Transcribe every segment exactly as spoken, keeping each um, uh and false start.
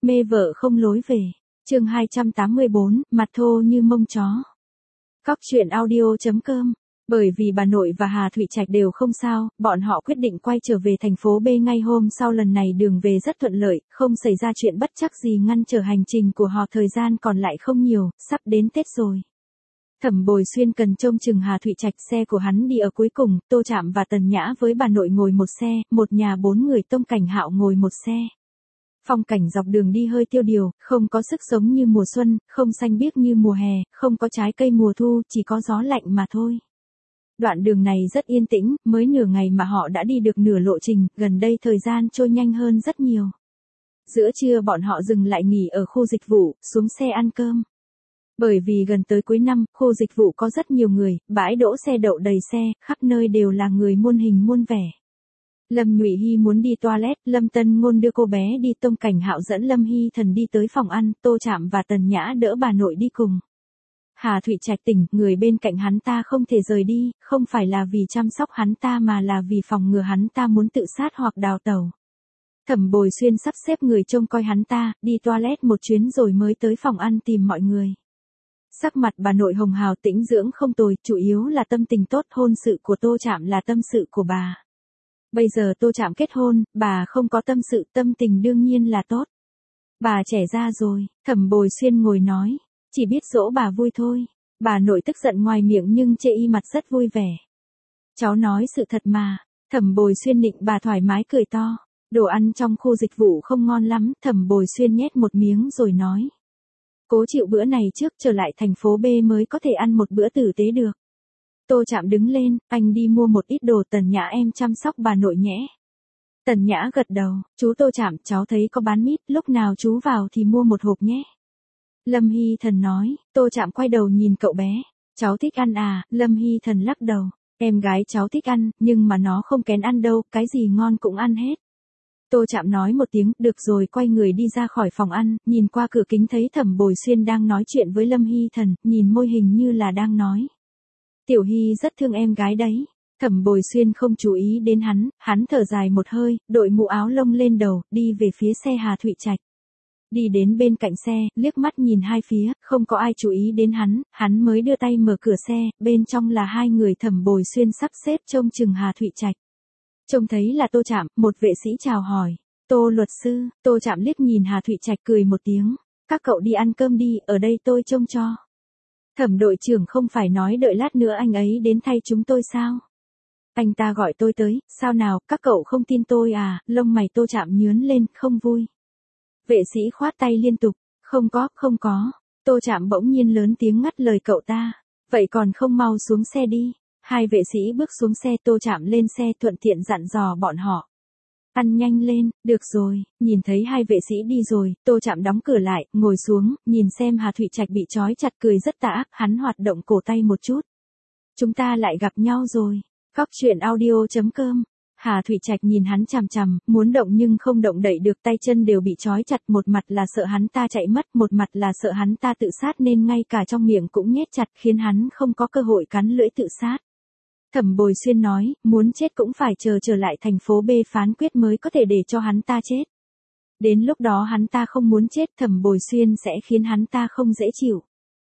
Mê vợ không lối về. Chương hai trăm tám mươi bốn, mặt thô như mông chó. Cóc truyện audio chấm com. Bởi vì bà nội và Hà Thụy Trạch đều không sao, bọn họ quyết định quay trở về thành phố B ngay hôm sau. Lần này đường về rất thuận lợi, không xảy ra chuyện bất trắc gì ngăn trở hành trình của họ. Thời gian còn lại không nhiều, sắp đến Tết rồi. Thẩm Bồi Xuyên cần trông chừng Hà Thụy Trạch, xe của hắn đi ở cuối cùng, Tô Trạm và Tần Nhã với bà nội ngồi một xe, một nhà bốn người. Tông Cảnh Hạo ngồi một xe. Phong cảnh dọc đường đi hơi tiêu điều, không có sức sống như mùa xuân, không xanh biếc như mùa hè, không có trái cây mùa thu, chỉ có gió lạnh mà thôi. Đoạn đường này rất yên tĩnh, mới nửa ngày mà họ đã đi được nửa lộ trình, gần đây thời gian trôi nhanh hơn rất nhiều. Giữa trưa bọn họ dừng lại nghỉ ở khu dịch vụ, xuống xe ăn cơm. Bởi vì gần tới cuối năm, khu dịch vụ có rất nhiều người, bãi đỗ xe đậu đầy xe, khắp nơi đều là người muôn hình muôn vẻ. Lâm Nhụy Hy muốn đi toilet, Lâm Tân Ngôn đưa cô bé đi. Tông Cảnh Hạo dẫn Lâm Hy Thần đi tới phòng ăn, Tô Trạm và Tần Nhã đỡ bà nội đi cùng. Hà Thụy Trạch tỉnh, người bên cạnh hắn ta không thể rời đi, không phải là vì chăm sóc hắn ta mà là vì phòng ngừa hắn ta muốn tự sát hoặc đào tẩu. Thẩm Bồi Xuyên sắp xếp người trông coi hắn ta, đi toilet một chuyến rồi mới tới phòng ăn tìm mọi người. Sắc mặt bà nội hồng hào, tĩnh dưỡng không tồi, chủ yếu là tâm tình tốt. Hôn sự của Tô Trạm là tâm sự của bà. Bây giờ Tô Trạm kết hôn, bà không có tâm sự, tâm tình đương nhiên là tốt. Bà trẻ ra rồi, Thẩm Bồi Xuyên ngồi nói, chỉ biết dỗ bà vui thôi. Bà nội tức giận ngoài miệng nhưng chê y mặt rất vui vẻ. Cháu nói sự thật mà. Thẩm Bồi Xuyên nịnh bà thoải mái cười to. Đồ ăn trong khu dịch vụ không ngon lắm, Thẩm Bồi Xuyên nhét một miếng rồi nói. Cố chịu bữa này trước, trở lại thành phố B mới có thể ăn một bữa tử tế được. Tô Trạm đứng lên, anh đi mua một ít đồ. Tần Nhã em chăm sóc bà nội nhé. Tần Nhã gật đầu, chú Tô Trạm, cháu thấy có bán mít, lúc nào chú vào thì mua một hộp nhé. Lâm Hy Thần nói. Tô Trạm quay đầu nhìn cậu bé. Cháu thích ăn à? Lâm Hy Thần lắc đầu. Em gái cháu thích ăn, nhưng mà nó không kén ăn đâu, cái gì ngon cũng ăn hết. Tô Trạm nói một tiếng, được rồi, quay người đi ra khỏi phòng ăn, nhìn qua cửa kính thấy Thẩm Bồi Xuyên đang nói chuyện với Lâm Hy Thần, nhìn môi hình như là đang nói. Tiểu Hy rất thương em gái đấy. Thẩm Bồi Xuyên không chú ý đến hắn, hắn thở dài một hơi, đội mũ áo lông lên đầu, đi về phía xe Hà Thụy Trạch. Đi đến bên cạnh xe, liếc mắt nhìn hai phía, không có ai chú ý đến hắn, hắn mới đưa tay mở cửa xe, bên trong là hai người. Thẩm Bồi Xuyên sắp xếp trông chừng Hà Thụy Trạch. Trông thấy là Tô Trạm, một vệ sĩ chào hỏi. Tô luật sư. Tô Trạm liếc nhìn Hà Thụy Trạch cười một tiếng. Các cậu đi ăn cơm đi, ở đây tôi trông cho. Thẩm đội trưởng không phải nói đợi lát nữa anh ấy đến thay chúng tôi sao? Anh ta gọi tôi tới, sao nào, các cậu không tin tôi à? Lông mày Tô Trạm nhướng lên, không vui. Vệ sĩ khoát tay liên tục, không có, không có. Tô Trạm bỗng nhiên lớn tiếng ngắt lời cậu ta. Vậy còn không mau xuống xe đi. Hai vệ sĩ bước xuống xe. Tô Trạm lên xe thuận tiện dặn dò bọn họ. Ăn nhanh lên, được rồi. Nhìn thấy hai vệ sĩ đi rồi, Tô Trạm đóng cửa lại, ngồi xuống, nhìn xem Hà Thụy Trạch bị trói chặt, cười rất tà ác, hắn hoạt động cổ tay một chút. Chúng ta lại gặp nhau rồi. Cóc truyện audio chấm com. Hà Thụy Trạch nhìn hắn chằm chằm, muốn động nhưng không động đậy được, tay chân đều bị trói chặt, một mặt là sợ hắn ta chạy mất, một mặt là sợ hắn ta tự sát nên ngay cả trong miệng cũng nhét chặt, khiến hắn không có cơ hội cắn lưỡi tự sát. Thẩm Bồi Xuyên nói, muốn chết cũng phải chờ trở lại thành phố B phán quyết mới có thể để cho hắn ta chết. Đến lúc đó hắn ta không muốn chết, Thẩm Bồi Xuyên sẽ khiến hắn ta không dễ chịu.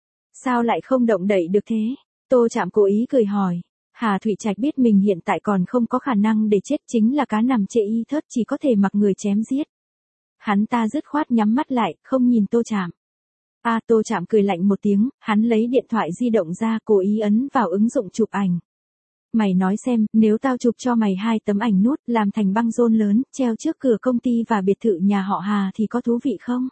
Sao lại không động đậy được thế? Tô Trạm cố ý cười hỏi. Hà Thụy Trạch biết mình hiện tại còn không có khả năng để chết, chính là cá nằm chê y thớt, chỉ có thể mặc người chém giết. Hắn ta dứt khoát nhắm mắt lại, không nhìn Tô Trạm. A à, Tô Trạm cười lạnh một tiếng, hắn lấy điện thoại di động ra, cố ý ấn vào ứng dụng chụp ảnh. Mày nói xem, nếu tao chụp cho mày hai tấm ảnh nút, làm thành băng rôn lớn, treo trước cửa công ty và biệt thự nhà họ Hà thì có thú vị không?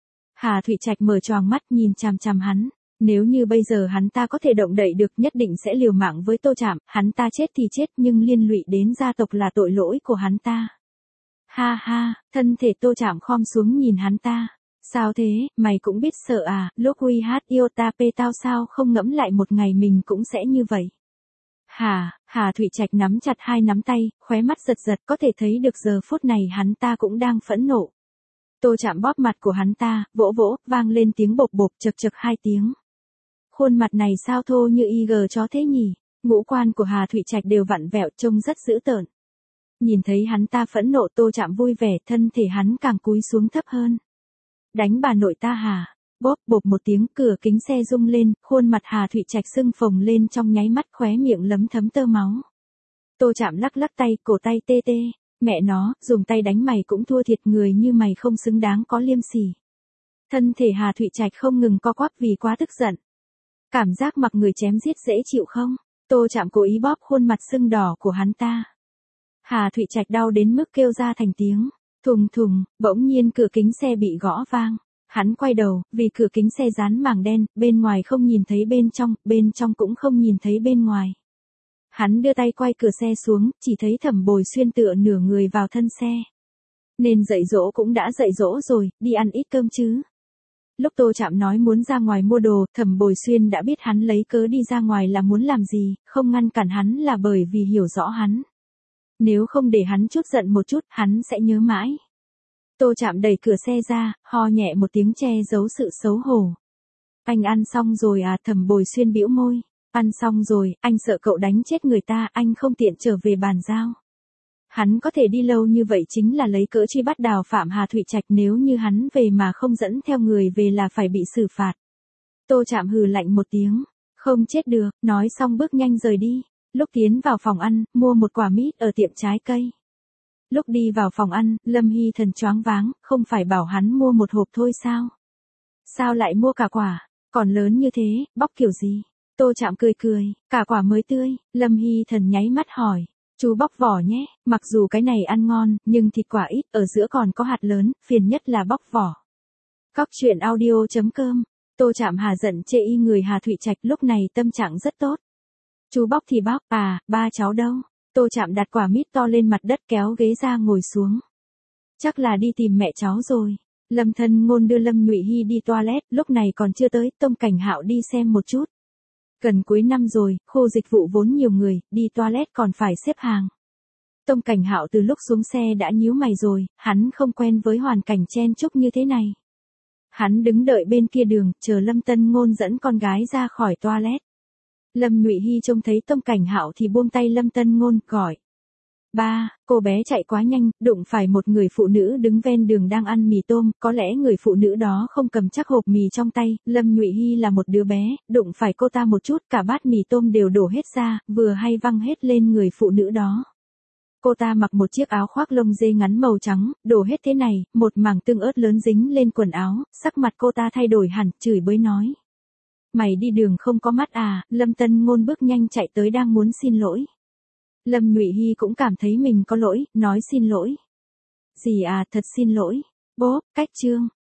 Hà Thụy Trạch mở choàng mắt nhìn chằm chằm hắn. Nếu như bây giờ hắn ta có thể động đậy được, nhất định sẽ liều mạng với Tô Trạm, hắn ta chết thì chết nhưng liên lụy đến gia tộc là tội lỗi của hắn ta. Ha ha, thân thể Tô Trạm khom xuống nhìn hắn ta. Sao thế, mày cũng biết sợ à, lúc Huy hát yêu ta pê tao sao không ngẫm lại một ngày mình cũng sẽ như vậy. Hà, Hà Thụy Trạch nắm chặt hai nắm tay, khóe mắt giật giật, có thể thấy được giờ phút này hắn ta cũng đang phẫn nộ. Tô Trạm bóp mặt của hắn ta, vỗ vỗ, vang lên tiếng bộp bộp, chật chật hai tiếng. Khuôn mặt này sao thô như y gờ chó thế nhỉ? Ngũ quan của Hà Thụy Trạch đều vặn vẹo, trông rất dữ tợn. Nhìn thấy hắn ta phẫn nộ, Tô Trạm vui vẻ, thân thể hắn càng cúi xuống thấp hơn. Đánh bà nội ta hả? Bốp bộp một tiếng, cửa kính xe rung lên, khuôn mặt Hà Thụy Trạch sưng phồng lên trong nháy mắt, khóe miệng lấm thấm tơ máu. Tô Trạm lắc lắc tay, cổ tay tê tê. Mẹ nó, dùng tay đánh mày cũng thua thiệt, người như mày không xứng đáng có liêm sỉ. Thân thể Hà Thụy Trạch không ngừng co quắp vì quá tức giận. Cảm giác mặc người chém giết dễ chịu không? Tô Trạm cố ý bóp khuôn mặt sưng đỏ của hắn ta. Hà Thụy Trạch đau đến mức kêu ra thành tiếng. Thùng thùng, bỗng nhiên cửa kính xe bị gõ vang. Hắn quay đầu, vì cửa kính xe dán màng đen, bên ngoài không nhìn thấy bên trong, bên trong cũng không nhìn thấy bên ngoài. Hắn đưa tay quay cửa xe xuống, chỉ thấy Thẩm Bồi Xuyên tựa nửa người vào thân xe. Nên dạy dỗ cũng đã dạy dỗ rồi, đi ăn ít cơm chứ. Lúc Tô Trạm nói muốn ra ngoài mua đồ, Thẩm Bồi Xuyên đã biết hắn lấy cớ đi ra ngoài là muốn làm gì, không ngăn cản hắn là bởi vì hiểu rõ hắn. Nếu không để hắn chút giận một chút, hắn sẽ nhớ mãi. Tô Trạm đẩy cửa xe ra, ho nhẹ một tiếng che giấu sự xấu hổ. Anh ăn xong rồi à? Thẩm Bồi Xuyên bĩu môi. Ăn xong rồi, anh sợ cậu đánh chết người ta, anh không tiện trở về bàn giao. Hắn có thể đi lâu như vậy chính là lấy cớ truy bắt đào phạm Hà Thụy Trạch, nếu như hắn về mà không dẫn theo người về là phải bị xử phạt. Tô Trạm hừ lạnh một tiếng. Không chết được, nói xong bước nhanh rời đi. Lúc tiến vào phòng ăn, mua một quả mít ở tiệm trái cây. Lúc đi vào phòng ăn, Lâm Hy Thần choáng váng, không phải bảo hắn mua một hộp thôi sao? Sao lại mua cả quả, còn lớn như thế, bóc kiểu gì? Tô Trạm cười cười, cả quả mới tươi. Lâm Hy Thần nháy mắt hỏi, chú bóc vỏ nhé, mặc dù cái này ăn ngon, nhưng thịt quả ít, ở giữa còn có hạt lớn, phiền nhất là bóc vỏ. Cóc truyện audio chấm com. Tô Trạm hà giận chê y người Hà Thụy Trạch lúc này tâm trạng rất tốt. Chú bóc thì bóc, à, ba cháu đâu? Tô Trạm đặt quả mít to lên mặt đất, kéo ghế ra ngồi xuống. Chắc là đi tìm mẹ cháu rồi. Lâm Thân Ngôn đưa Lâm Nhụy Hy đi toilet, lúc này còn chưa tới, Tông Cảnh Hạo đi xem một chút. Gần cuối năm rồi, khu dịch vụ vốn nhiều người, đi toilet còn phải xếp hàng. Tông Cảnh Hạo từ lúc xuống xe đã nhíu mày rồi, hắn không quen với hoàn cảnh chen chúc như thế này. Hắn đứng đợi bên kia đường, chờ Lâm Tân Ngôn dẫn con gái ra khỏi toilet. Lâm Nhụy Hy trông thấy Tông Cảnh Hạo thì buông tay Lâm Tân Ngôn, gọi. Ba, cô bé chạy quá nhanh, đụng phải một người phụ nữ đứng ven đường đang ăn mì tôm, có lẽ người phụ nữ đó không cầm chắc hộp mì trong tay, Lâm Nhụy Hy là một đứa bé, đụng phải cô ta một chút, cả bát mì tôm đều đổ hết ra, vừa hay văng hết lên người phụ nữ đó. Cô ta mặc một chiếc áo khoác lông dê ngắn màu trắng, đổ hết thế này, một mảng tương ớt lớn dính lên quần áo, sắc mặt cô ta thay đổi hẳn, chửi bới nói. Mày đi đường không có mắt à? Lâm Tân Ngôn bước nhanh chạy tới đang muốn xin lỗi. Lâm Nhụy Hy cũng cảm thấy mình có lỗi, nói xin lỗi. Gì à, thật xin lỗi. Bốp, cách chương.